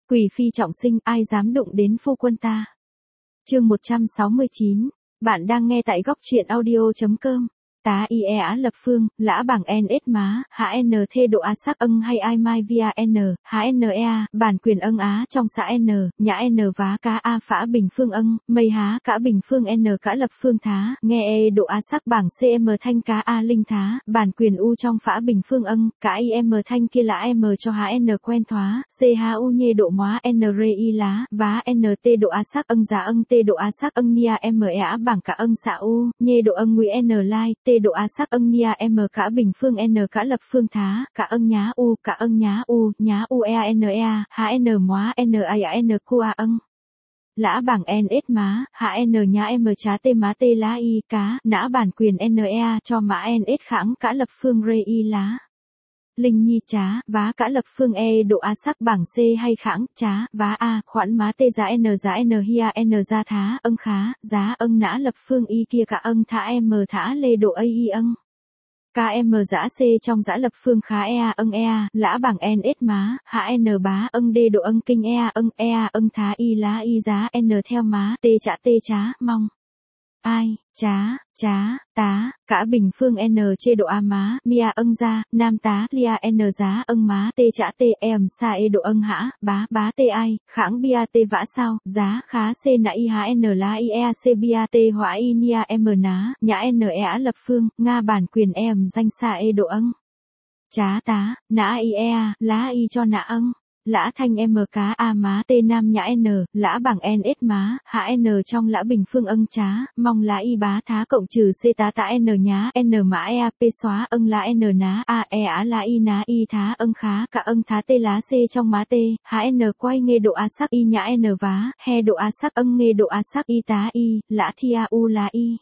Quỷ phi trọng sinh, ai dám đụng đến phu quân ta. Chương 169. Bạn đang nghe tại góc truyện audio.com. Tá IE Á Lập Phương, lã bảng NS má, HN thê độ A sắc âng hay ai mai via N, HNEA, bản quyền âng Á trong xã N, nhã N vá cá A phã bình phương âng, mây há cả bình phương N cả Lập Phương thá, nghe E độ A sắc bảng CM thanh cá A linh thá, bản quyền U trong phã bình phương âng, cả IM thanh kia là M cho HN quen thoá, CHU nhê độ móa N rê y lá, vá NT độ A sắc âng giá âng T độ A sắc âng nia MEA bảng cả âng xã U, nhê độ âng ngụy N lai, T độ A sắc âng nia M cả bình phương N cả Lập Phương thá, cả âng nhá U, cả âng nhá U EA, HN móa N A N QA âng. Lã bảng NS má, HN nhá M trá T má T lá Y cá, nã bản quyền NEA cho mã NS kháng cả Lập Phương rê Y lá. Linh nhi trá, vá cả Lập Phương E độ A sắc bảng C hay kháng, trá, vá A, khoản má T giá N hia N ra thá, âng khá, giá âng nã Lập Phương Y kia cả âng thả M thả lê độ A Y âng. KM giã C trong giã Lập Phương khá EA, lã bảng NS má, HN bá âng D độ âng kinh EA âng thá Y lá Y giá N theo má T trá, mong. Ai, trá, tá, cả bình phương N chê độ A má, mia âng ra, nam tá, lia N giá âng má T trá T em sa E độ âng hã, bá T ai, kháng bia T vã sao, giá khá C nã Y há N lá Y E C bia T hỏa Y nia M ná, nhã N E Á Lập Phương, Nga bản quyền em danh sa E độ âng. Trá tá, nã Y E, lá Y cho nã âng. Lã thanh M cá A má T nam nhã N, lã bảng NS má, HN trong lã bình phương âng trá, mong lã Y bá thá cộng trừ C tá tá N nhá, N mã EA P xóa âng lã N ná, A E á lã Y ná Y thá âng khá, cả âng thá T lá C trong má T, HN quay nghe độ A sắc Y nhã N vá, he độ A sắc âng nghe độ A sắc Y tá Y, lã thia U lá Y.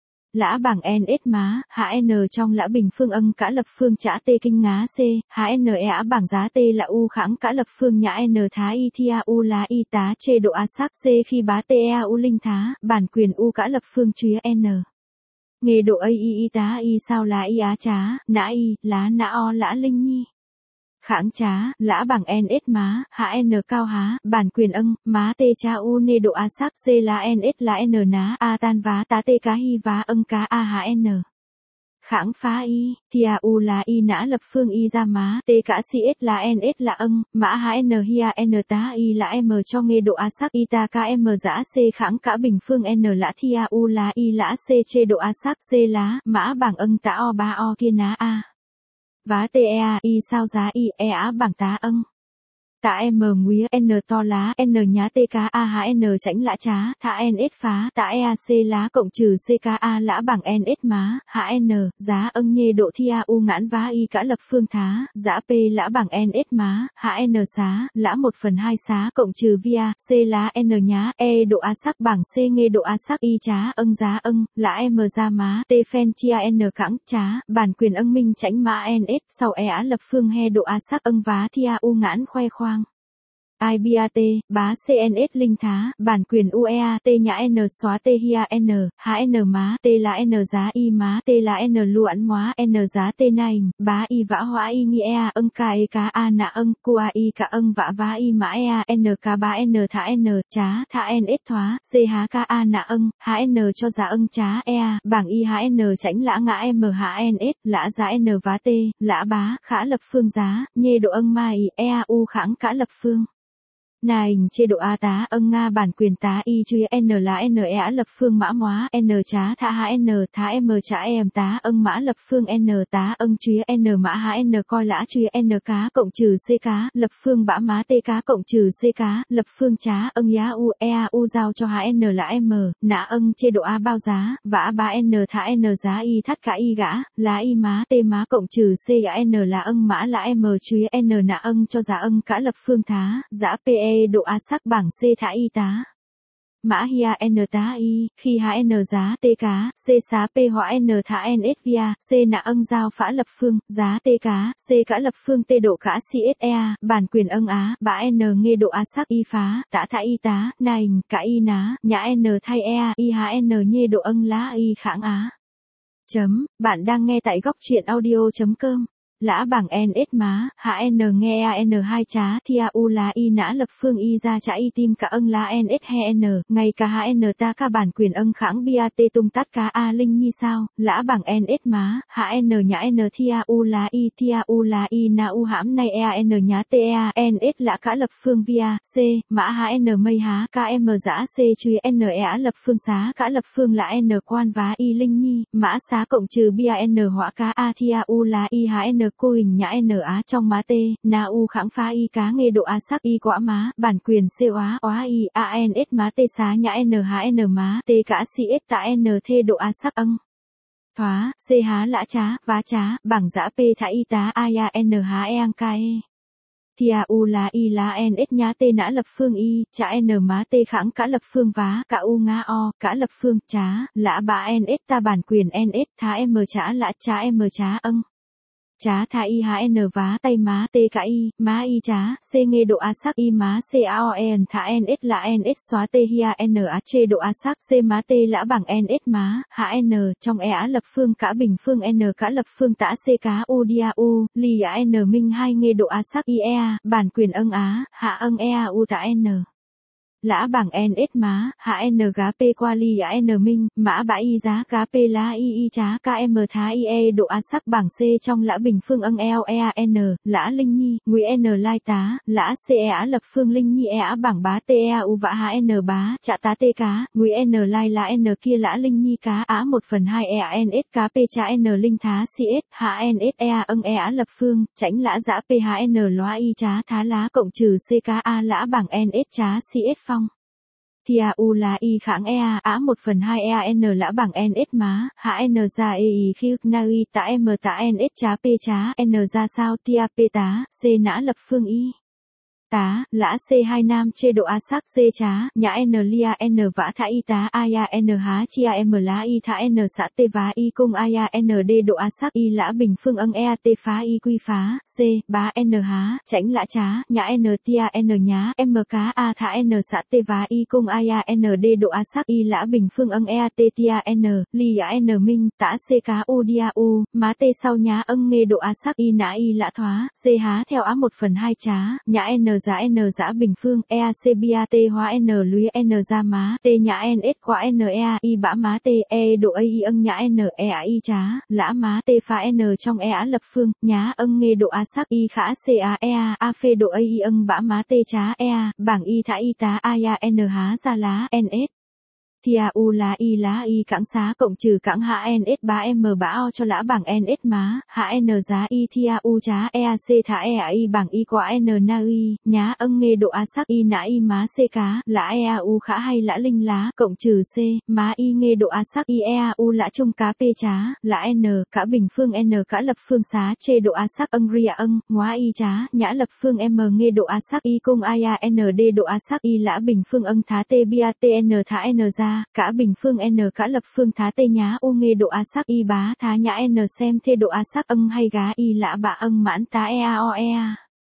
Lã bảng NS má, HN trong lã bình phương âng cả Lập Phương trã T kinh ngá C, HN EA bảng giá T là U kháng cả Lập Phương nhã N thá Y thia U lá Y tá chê độ A sắc C khi bá T EA U linh thá, bản quyền U cả Lập Phương chúa N. Nghề độ A Y tá Y sao lá Y á trá, nã Y, lá nã O lã linh nhi. Kháng trá, lã bảng NS má, HN cao há, bản quyền âng, má T cha U nê độ A sắc C lá NS lá N ná, A tan vá tá T cá hy vá âng cá A HN. Kháng phá Y, thia U lá Y nã Lập Phương Y ra má, T cả CS lá NS là âng, mã HN hia N tá Y là M cho nghe độ A sắc Y ta KM giã C kháng cả bình phương N lã thia U lá Y lã C chê độ A sắc C lá, mã bảng âng tá O ba O kia ná A. Vá TEA Y sao giá Y E á bảng tá âng. Tạ M nguía N to lá N nhá TK A há N chảnh lã trá, thả NS phá, tạ EAC lá cộng trừ CKA lã bảng NS má, há N, giá âng nhê độ thia U ngãn vá Y cả Lập Phương thá, giá P lã bảng NS má, há N xá, lã 1/2 xá cộng trừ via, C lá N nhá, E độ A sắc bảng C nghe độ A sắc Y trá âng giá âng, lã M ra má, T phen chia N cẳng trá, bản quyền âng minh chảnh mã NS, sau E Á Lập Phương he độ A sắc âng vá thia U ngãn khoe khoang. IBAT, bá CNS linh thá, bản quyền UEA T nhã N xóa T hia N, HN má T là N giá Y má T là N luận hóa N giá T này, bá Y vã hóa Y nghi EA âng ca E cá A nạ âng, qua Y cả âng vã vá Y mã EA N cá bá N thả N, trá, thả NS thoá, C há ca A nạ âng, HN cho giá âng trá EA, bảng Y HN chảnh lã ngã M HNS, lã giá N vá T, lã bá, khả Lập Phương giá, nhê độ âng mai EA U kháng cả Lập Phương. Này chê độ A tá âng Nga bản quyền tá Y chuy N là N E Á Lập Phương mã móa N trá thả há N thá M trá em tá âng mã Lập Phương N tá âng chuy N mã há N coi lã chuy N cá cộng trừ C cá, Lập Phương bã má T cá cộng trừ C cá, Lập Phương trá âng giá U EA U giao cho há N là M, nã âng chê độ A bao giá, vã bá N thả N giá Y thắt cả Y gã, lá Y má T má cộng trừ C gã N là âng mã lã M chuy N nã âng cho giá âng cả Lập Phương thá, giá PE độ A sắc bảng C thả Y tá. Mã hia N tá Y, khi há N giá T cá, C xá P họa N thả NS via, C nạ âng giao phã Lập Phương, giá T cá, C cả Lập Phương T độ cả CSEA, bản quyền âng Á, bã N nghe độ A sắc Y phá, tả thả Y tá, nành, cả Y ná, nhã N thay EA, Y há N nhê độ âng lá Y kháng Á. Bạn đang nghe tại góc truyện audio.com. Lã bảng NS má, hạ N nghe AN2 chá thia u lá y nã lập phương y ra chả y tim cả âng lá NS he N, ngay cả hạ N ta ca bản quyền âng kháng BAT tung tắt cá A linh nhi sao, lã bảng NS má, hạ N nhã N thia u lá y na u hãm nay EAN nhá TEA, NS lã cả lập phương via, C, mã hạ N mây há, KM giã C truy NEA lập phương xá cả lập phương lã N quan vá y linh nhi, mã xá cộng trừ BAN họa cá A thia u lá y hạ N cô hình nhã N á trong má T, na u kháng phá y cá nghe độ A sắc y quả má, bản quyền C óa y ANS má T xá nhã N há N má, T cả CS tạ N thê độ A sắc âng. Thoá, C há lã chá, vá chá, bảng giã P thả y tá aya N há eang ca e. Thia u lá y lá NS nhá T nã lập phương y, chả N má T kháng cả lập phương vá, cả u ngã o, cả lập phương, chá, lã bá NS ta bản quyền NS thá M chá lã chá M chá âng. Chá tha y há N vá tay má T cả y, má y chá, C nghe độ A sắc y má C A O N thả NS lã NS xóa T hia N á chê độ A sắc C má T lã bảng NS má, há N, trong E á lập phương cả bình phương N cả lập phương tả C cá U dia U, lì á N minh 2 nghe độ A sắc y EA, bản quyền âng á, hạ âng EA U tả N. Lã bảng NS má, hạ N gá P qua ly á N minh, mã bã y giá gá P lá y chá KM thá y e độ A sắc bảng C trong lã bình phương âng eo EAN, lã linh nhi, nguy N lai tá, lã C e á lập phương linh nhi e á bảng bá T e u vã há N bá, chạ tá T cá, nguy N lai lã N kia lã linh nhi cá á 1/2 EANS cá P chá N linh thá CS, hạ NS EA âng e á lập phương, chảnh lã giã P há N loa y chá thá lá cộng trừ C cá A lã bảng NS chá CS phong. Thia u lá y kháng EA á 1/2 EAN lã bảng NS má, hạ N ra EI khi na y tạ M tạ NS chá P chá N ra sao tia P tá, C nã lập phương y. Tá, lã C2 nam chê độ A sắc C chá, nhã N lia N vã thả y tá aya N há chia M lá y thả N xã T vá y cung aya N D độ A sắc y lã bình phương âng EA T phá y quy phá, C, bá N há, chảnh lã chá, nhã N tia N nhá, M cá A thả N xã T vá y cung aya N D độ A sắc y lã bình phương âng EA T tia N, lia N minh, tả C cá U dia U, má T sau nhá âng nghe độ A sắc y nã y lã thoá, C há theo á 1/2 chá, nhã N giá bình phương, EAC BAT hóa N lũy N ra má, T nhã NS qua NEA y bã má T, E độ A y âng nhã N, EA y chá, lã má T phá N trong E á lập phương, nhá âng nghe độ A sắc y khả CA EA, A phê độ A y âng bã má T chá EA, bảng y thả y tá aya N há ra lá, NS. Thia u lá y cãng xá cộng trừ cãng hạ NS bá M bá O cho lã bảng NS má, hạ N giá y thia u chá EAC thả EA y bảng y quả N na y, nhá âng nghe độ A sắc y nã y má C cá, lã EA u khả hay lã linh lá, cộng trừ C, má y nghe độ A sắc y EA u lã trung cá P chá, lã N, cả bình phương N cả lập phương xá chê độ A sắc âng ria âng, ngoá y chá, nhã lập phương M nghe độ A sắc y cung aya N D độ A sắc y lã bình phương âng thá T bia T N thả N ra, cả bình phương N cả lập phương thá T nhá U nghe độ A sắc y bá thá nhã N xem thê độ A sắc âng hay gá y lã bạ âng mãn tá EAOEA.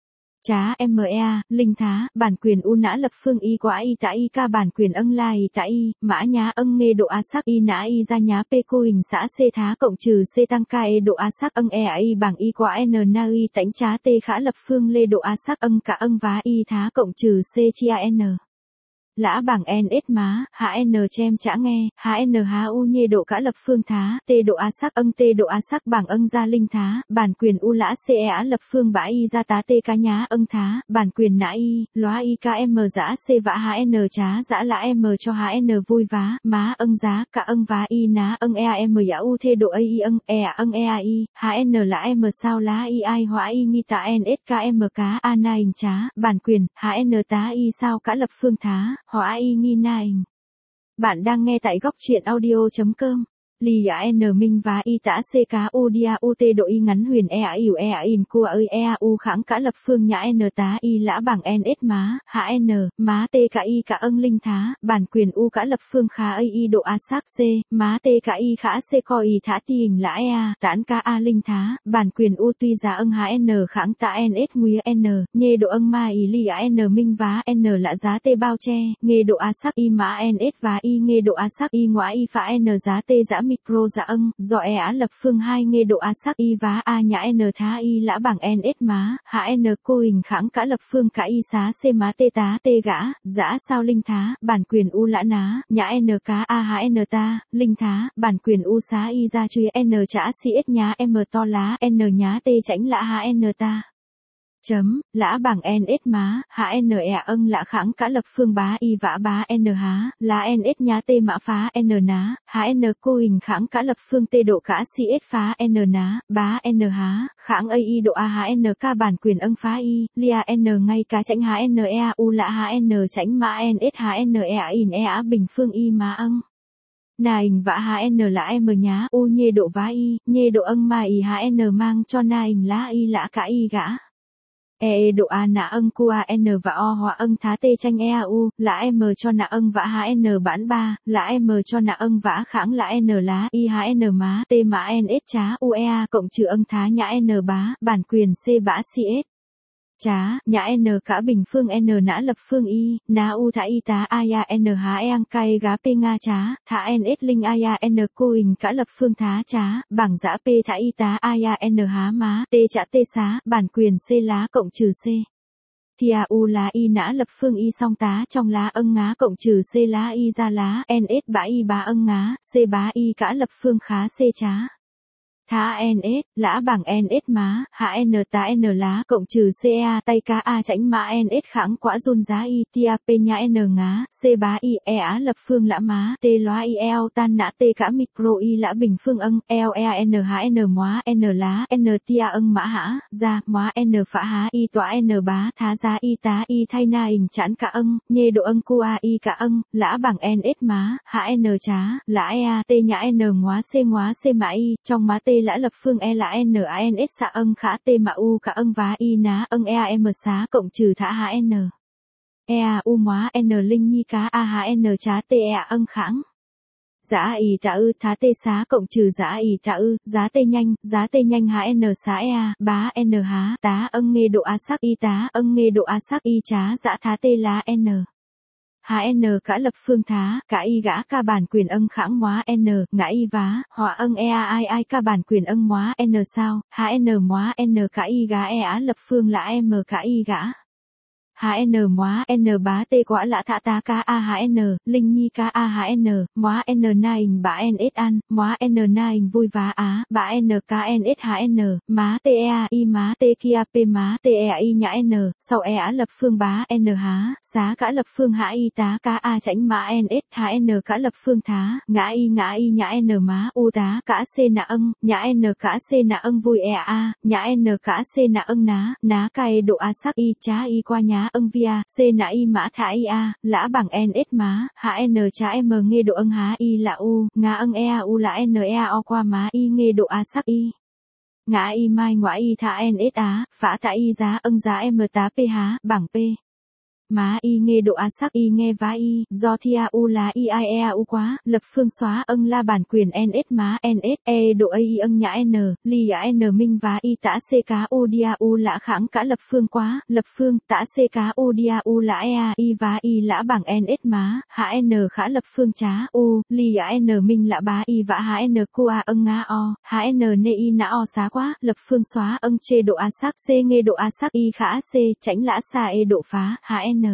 Chá MEA, linh thá, bản quyền U nã lập phương y quả y tá y ca bản quyền âng lai tá y, mã nhá âng nghe độ A sắc y nã y ra nhá P cô hình xã C thá cộng trừ C tăng ca e độ A sắc âng EA y bảng y quả N na y tánh chá T khả lập phương lê độ A sắc âng cả âng vá y thá cộng trừ C chia N. Lã bảng NS má, hạ N chem chả nghe, hạ N há U nhê độ cả lập phương thá, T độ A sắc âng T độ A sắc bảng âng ra linh thá, bản quyền U lã C E á lập phương bã y ra tá T cá nhá âng thá, bản quyền nã y, lóa y ca M giã C vã hạ N chá giã lã M cho hạ N vui vá, má âng giá, cả âng vá y ná âng EA M giả U thê độ A y âng, âng EA y, hạ N lã M sao lá y ai hóa y nghi tạ NS ca M cá A na hình chá, bản quyền, hạ N tá y sao cả lập phương thá. Hóa y nghi nai. Bạn đang nghe tại góc truyện audio.com. Lì á N minh và y tả C cá U dia U T độ y ngắn huyền EA ỉu EA in cua ơi EA U kháng cả lập phương nhã N tá y lã bảng NS má, hạ N, má T cả y cả âng linh thá, bản quyền U cả lập phương khá ơi y độ A sắc C, má T cả y khá C co y thả ti hình lã EA, tán ca A linh thá, bản quyền U tuy giá âng hạ N kháng tạ NS nguy N, nhê độ âng ma y lì á N minh vá N lạ giá T bao che, nghe độ A sắc y mã NS và y nghe độ A sắc y ngoã y phá N giá T giã mi micro dạ do á lập phương 2 nghe độ a sắc y vá a nhã n thá y lã bảng ns má, hạ n cô hình kháng cả lập phương cả y xá c má tê tá tê gã, dã sao linh thá, bản quyền u lã ná, nhã n cá a hạ n ta, linh thá, bản quyền u xá y ra truy n chả cs nhá m to lá n nhá tê chảnh lã hạ n ta. Chấm, lã bảng ns má, hạ n lã kháng cả lập phương bá y vã bá n há, lá ns nhá tê mã phá n ná, hạ n cô hình kháng cả lập phương tê độ cả cs phá n ná, bá n há, kháng a y độ a hạ n ca bản quyền phá y, lia n ngay cá chảnh hạ n u lã hạ n chảnh mã ns hạ n in á bình phương y má na hình vã hạ n lã m nhá u nhê độ vá y, nhê độ ma y hạ n mang cho na hình lá y lã cả y gã. Độ a nạ cu a n và o hóa thá tê chanh u, lã m cho nạ vã hạ n bản 3, lã m cho nạ vã kháng lã n lá y hạ n má tê mã ns chá uea cộng trừ thá nhã n bá, bản quyền c bã cs. Chá, nhã n cả bình phương n nã lập phương y, ná u thả y tá aya n há eang cay gá p nga chá, thả ns linh aya n cô hình cả lập phương thá chá, bảng giã p thả y tá aya n há má, t chả t xá, bản quyền c lá cộng trừ c. Thia u lá y nã lập phương y song tá trong lá ngá cộng trừ c lá y ra lá, ns bã y bá ngá, c bá y cả lập phương khá c chá. Thá ns, lã bảng ns má, hạ n tá n lá cộng trừ ca tay cá a chảnh mã ns kháng quả run giá y tia p nhã n ngá, c bá y á lập phương lã má, t loa y tan nã t cả micro y lã bình phương n hạ n móa n lá n tia mã hã, ra, móa n phả há y tỏa n bá thá giá y tá y thay na hình chẵn cả nhê độ cu a y cả lã bảng ns má, hạ n chá, lã t nhã n móa c mã y, trong má t lã lập phương lã ans xạ khả t mã u cả vá y ná m xá cộng trừ thả hạ n. U móa n linh nhi cá a hạ n chá t kháng. Giá y tạ thá t xá cộng trừ giá y tạ giá t nhanh hạ n xá bá n há, tá nghe độ a sắc y tá nghe độ a sắc y chá dã thá t lá n. Hạ n cả lập phương thá, cả y gã ca bản quyền kháng móa n, ngã y vá, họa ai ca bản quyền móa n sao, hạ n móa n cả y gã á lập phương lã m cả y gã. Hạ n móa n bá tê quả lã thạ tá ca a hạ n, linh nhi ca a hạ n, móa n na hình bá ns ăn, móa n na hình vui vá á, bá n ca ns hạ n, má t y má t kia p má t y nhã n, sau á lập phương bá n há, xá cả lập phương hạ y tá ca a chảnh mã ns hạ n cả lập phương thá, ngã y nhã n má u tá cả c nạ nhã n cả c nạ vui a, nhã n cả c nạ ná cay độ a sắc y chá y qua nhá via, c nã y mã thả y a, lã bảng ns má, hạ n chá m nghe độ há y là u, ngã u là n o qua má y nghe độ a sắc y. Ngã y mai ngoại y thả ns á, phả thả y giá giá m tá p há, bảng p. Má y nghe độ a sắc y nghe vá y, do thia u lá y u quá, lập phương xóa la bản quyền ns má ns độ a y nhã n, ly n minh vá y tả c cá u dia u lã kháng cả lập phương quá, lập phương tả c cá u dia u lã y vá y lã bảng ns má, hạ n khả lập phương chá u, ly n minh lã bá y vã hạ n cu a ngã o, hạ n nê y nã o xá quá, lập phương xóa chê độ a sắc c nghe độ a sắc y khả c, chảnh lã xa độ phá, hạ n.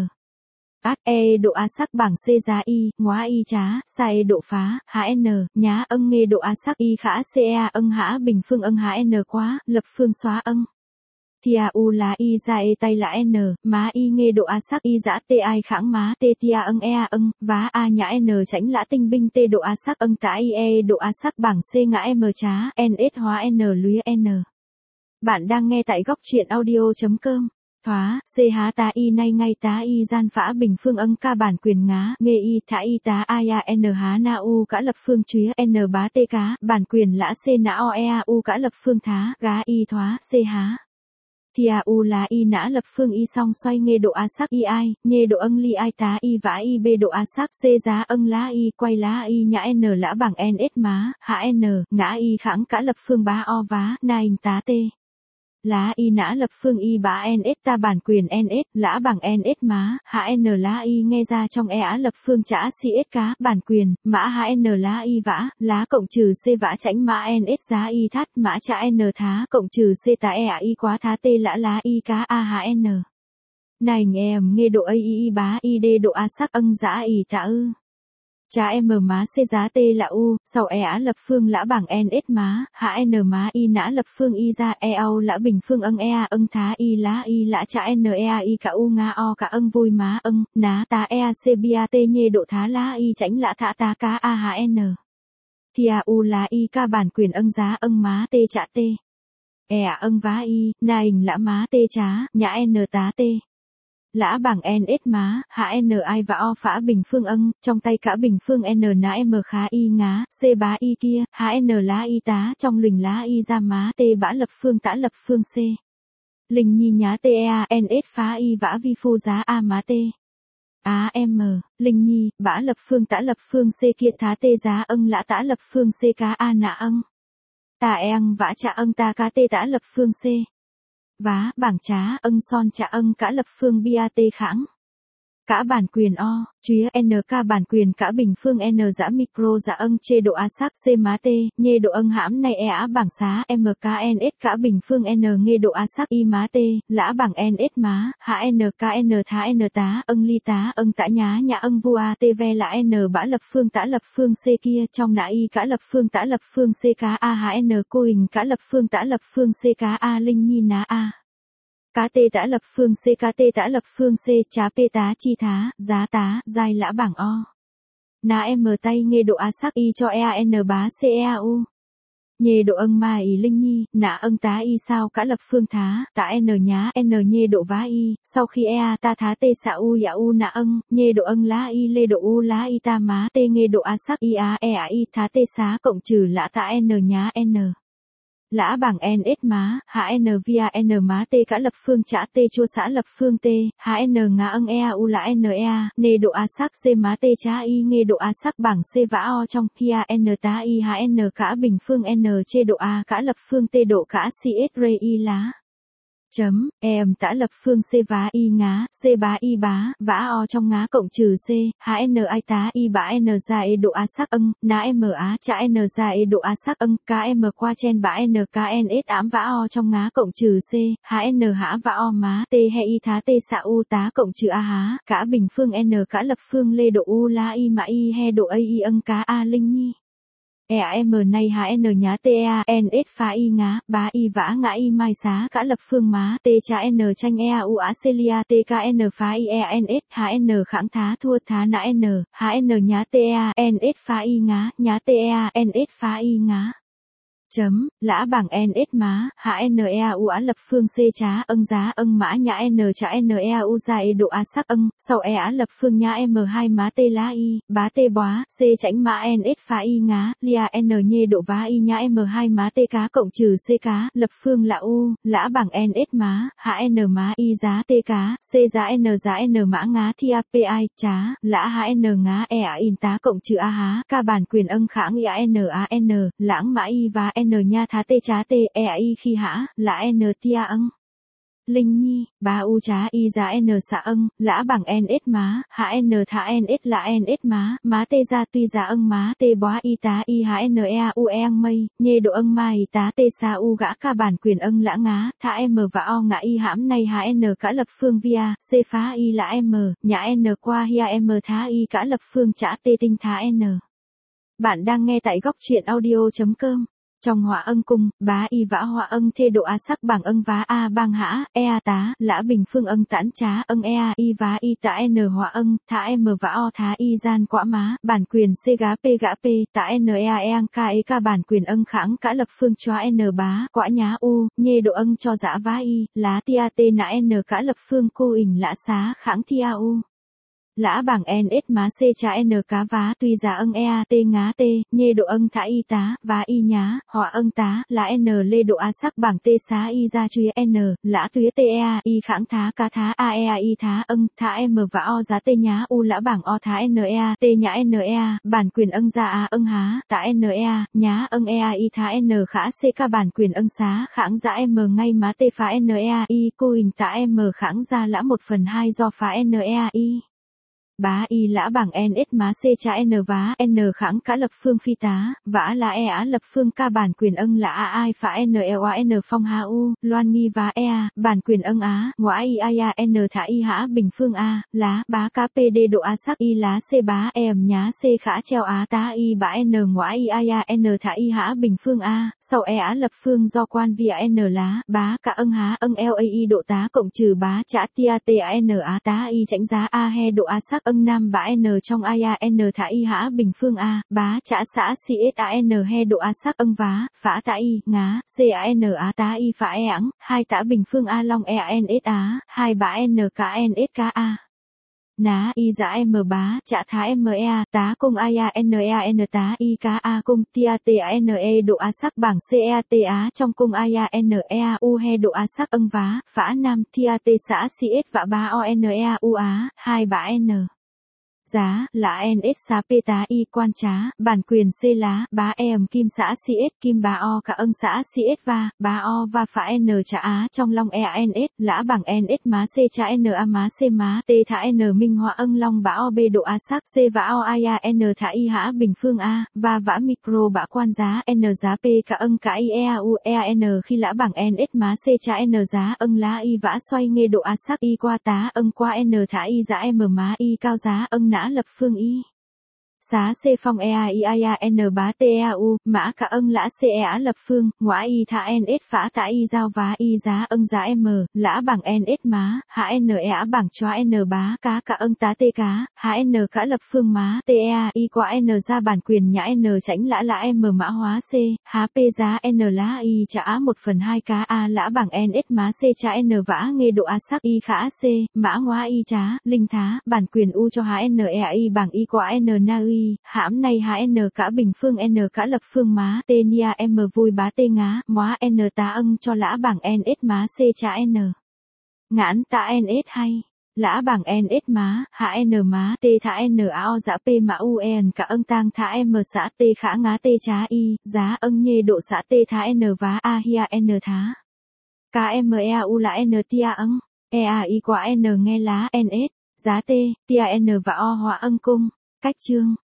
Độ a sắc bảng c giá y, ngóa y chá, sai độ phá, hạ n, nhá nghe độ a sắc y khả c hã bình phương hạ n quá, lập phương xóa Thia u lá y ra tay lã n, má y nghe độ a sắc y dã t ai kháng má t tia vá a nhã n chảnh lã tinh binh t độ a sắc tả y độ a sắc bảng c ngã m chá, ns hóa n lúy n. Bạn đang nghe tại góc truyện audio.com. Thoá, c há tá y nay ngay tá y gian phả bình phương ca bản quyền ngá, nghe y thả y tá aya n há na u cả lập phương chúa n bá tê cá, bản quyền lã c nã o u cả lập phương thá, gá y thoá, c há. Thia u lá y nã lập phương y song xoay nghe độ a sắc y ai, nghe độ ly ai tá y vã y b độ a sắc c giá lá y quay lá y nhã n lã bảng ns má, hạ n, ngã y kháng cả lập phương bá o vá, na hình tá t. Lá y nã lập phương y bá ns ta bản quyền ns, lã bằng ns má, hn lá y nghe ra trong á lập phương chả cs cá, bản quyền, mã hn lá y vã, lá cộng trừ c vã chảnh mã ns giá y thắt, mã chả n thá, cộng trừ c tá y quá thá t lã lá y cá a hn. Này nghe độ a y bá y d độ a sắc ân giá y tả ư. Chá m má c giá t là u, sau á lập phương lã bảng ns má, hn má y nã lập phương y ra ao lã bình phương ân thá y lã chá n y cả u nga o cả ân vui má ân, ná tá c bia t nhê độ thá lá y chảnh lã thả tá cá a hn. Thia u lá y ca bản quyền ân giá ân má t chả t. Ân vá y, na hình lã má t chá, nhã n tá t. Lã bảng ns má, hn ai và o phả bình phương ân, trong tay cả bình phương n ná m khá y ngá, c bá y kia, hn lá y tá, trong lình lá y ra má t bã lập phương tả lập phương c. Lình nhi nhá t ns phá y vã vi phu giá a má t. M, linh nhi, bã lập phương tả lập phương c kia thá t giá ân lã tả lập phương c cá a nạ ân. Tà eng vã chạ ân ta cá t tả lập phương c. Vá, bảng trá, ân son chạ ân cả lập phương bia t khãng. Cả bản quyền o, chía nk bản quyền cả bình phương n giã micro giã ân chê độ a sắc c má t, nhê độ ân hãm này á bảng xá mkns cả bình phương n nghe độ a sắc y má t, lã bảng ns má, hnkn thá n tá, ân ly tá, ân tả nhã ân vua t ve là n bã lập phương c kia, trong nã y cả lập phương c cá a hn cô hình cả lập phương c cá a linh nhi ná a. Cá tê tả lập phương c cá tê tả lập phương c chá p tá chi thá, giá tá, giai lã bảng o. Ná m tay nghe độ a sắc y cho n bá c u. Nhê độ ân ma ý linh nhi, nã ân tá y sao cả lập phương thá, tả n nhá n nhê độ vá y, sau khi ta thá t xạ u dạ u nã ân, nhê độ ân lá y lê độ u lá y ta má t nghe độ a sắc y y thá t xá cộng trừ lã tả n nhá n. Lã bảng ns má, hn via n má t cả lập phương chả t chua xã lập phương t, hn ngã ân u lã nê độ a sắc c má t chá y nghe độ a sắc bảng c vã o trong pia n tá y hn cả bình phương n chê độ a cả lập phương t độ cả cs re y lá. Em tả lập phương c vá y ngá, c bá y bá, vã o trong ngá cộng trừ c, hn ai tá y bá n ra e độ a sắc ân, ná m á chả n ra e độ a sắc ân, cá m qua chen bá n kns ám vã o trong ngá cộng trừ c, hn hã vã o má t he y thá t xạ u tá cộng trừ a há, cả bình phương n cả lập phương lê độ u lá y mã y he độ a y ân cá a linh nhi. M này hn nhá t ns phá y ngá, bá y vã ngã y mai xá cả lập phương má t chá n chanh u á celia t kn phá y ns hn khãng thá thua thá nã hn nhá t ns phá y ngá, nhá t ns phá y ngá. Lã bảng ns má, hn u á lập phương c chá ân giá ân mã nhã n chá n u ra e độ a sắc ân, sau á lập phương nhã m2 má t lá y, bá t bóa, c chảnh mã ns phá y ngá, lia n nhê độ vá y nhã m2 má t cá cộng trừ c cá, lập phương là u, lã bảng ns má, hn má y giá t cá, c giá n mã ngá thia pi chá, lã hn ngá in tá cộng trừ a há, ca bản quyền ân khãng an, lãng mã y và n nha thá tê chá tê y khi hã, lã n tia ân. Linh nhi, bá u chá y giá n xạ ân, lã bảng ns má, hã n thá ns lã ns má tê ra tuy giá ân má tê bóa y tá y hã n u eng mây, nhê độ ân mai tá tê xa u gã ca bản quyền ân lã ngá, thá m và o ngã y hãm này hã n cả lập phương via, c phá y lã m, nhã n qua hia m thá y cả lập phương chả tê tinh thá n. Bạn đang nghe tại góc truyện audio.com. Trong họa ân cung, bá y vã họa ân thê độ a sắc bảng ân vá a bang hã, tá, lã bình phương ân tãn trá ân y vá y tả n họa ân, thả m vã o thá y gian quã má, bản quyền c gá p, tả n eng ca bản quyền ân khãng cả lập phương chóa n bá, quã nhá u, nhê độ ân cho dã vá y, lá tia t nã n cả lập phương cô ỉnh lã xá khãng thia u. Lã bảng NS má C cha N cá vá tuy giá âng ea T ngá T, nhê độ âng thả y tá, vá y nhá, họa âng tá, lá N lê độ A sắc bảng T xá y ra chuya N, lã tuya T ea, y kháng thá cá thá A ea y thá âng, thá M và O giá T nhá U lã bảng O thá N ea, T nhã N ea, bản quyền âng ra A âng há, tá N ea, nhá âng ea y thá N khả C ca bản quyền âng xá, kháng giá M ngay má T phá N ea, y cô hình tá M kháng ra lã 1/2 do phá N ea y. Bá y lã bảng NS má C cha N vá N kháng cả lập phương phi tá, vã là E á lập phương ca bản quyền âng là A ai phá N E oa N phong há U, loan nghi vá E A, bản quyền âng Á, ngõa y a ya N thả y hã bình phương A, lá, bá cá PD độ A sắc y lá C bá em nhá C khả treo Á tá y bá N ngõa y a ya N thả y hã bình phương A, sau E á lập phương do quan via N lá, bá cả âng há âng LAI độ tá cộng trừ bá chả tia T A N á tá y tránh giá A he độ A sắc âng nam bá N trong aya N thả y hã bình phương A, bá chả xã CSAN he độ A sắc âng vá, phá tá y, ngá, CAN á tá y phá e ẵng, hai tá bình phương A long EANS á, hai bá NKNSKA. Ná y giá M bá, chả thá MEA, tá cung aya NEAN tá y cá A cung tia TANE độ A sắc bảng CEAT á trong cung aya NEAU he độ A sắc âng vá, phá nam tia T xã CS vã bá ONEAU á, hai bá N. Giá, là NS xá P tá y quan trá, bản quyền C lá, bá em kim xã CS kim bá O cả âng xã CS va, bá O va phá N trả Á trong long EANS, lã bảng NS má C trả N A má C má T thả N minh họa âng long bá O B độ A sắc C vã O aya N thả y hã bình phương A, và vã micro bã quan giá N giá P cả âng cả y EAU EAN khi lã bảng NS má C trả N giá âng lá y vã xoay nghe độ A sắc y qua tá âng qua N thả y giá M má y cao giá âng nã lập phương y. Xá C phong EAIAN bá TEAU, mã cả âng lã CE á lập phương, ngõa y thả NS phá tả y giao vá y giá âng giá M, lã bảng NS má, hã NE á bảng chóa N bá cá cả âng tá T cá, hã N cả lập phương má, TEA y qua N ra bản quyền nhã N tránh lã M mã hóa C, há P giá N lá y trả Á 1/2 cá A lã bảng NS má C trả N vã nghe độ A sắc y khả C, mã ngõa y trá, linh thá, bản quyền U cho hã NE y bảng y qua N na y, hãm nay hã N cả bình phương N cả lập phương má T nia M vui bá T ngá, móa N tá âng cho lã bảng NS má C trả N. Ngãn tá NS hay. Lã bảng NS má, hã N má T thả N ao giá P mã UN cả âng tang thả M xã T khả ngá T trá y, giá âng nhê độ xã T thả N vá A hia N thá. KMEAU là N tia âng, EA y qua N nghe lá NS, giá T, tia N và O hóa âng cung, cách chương.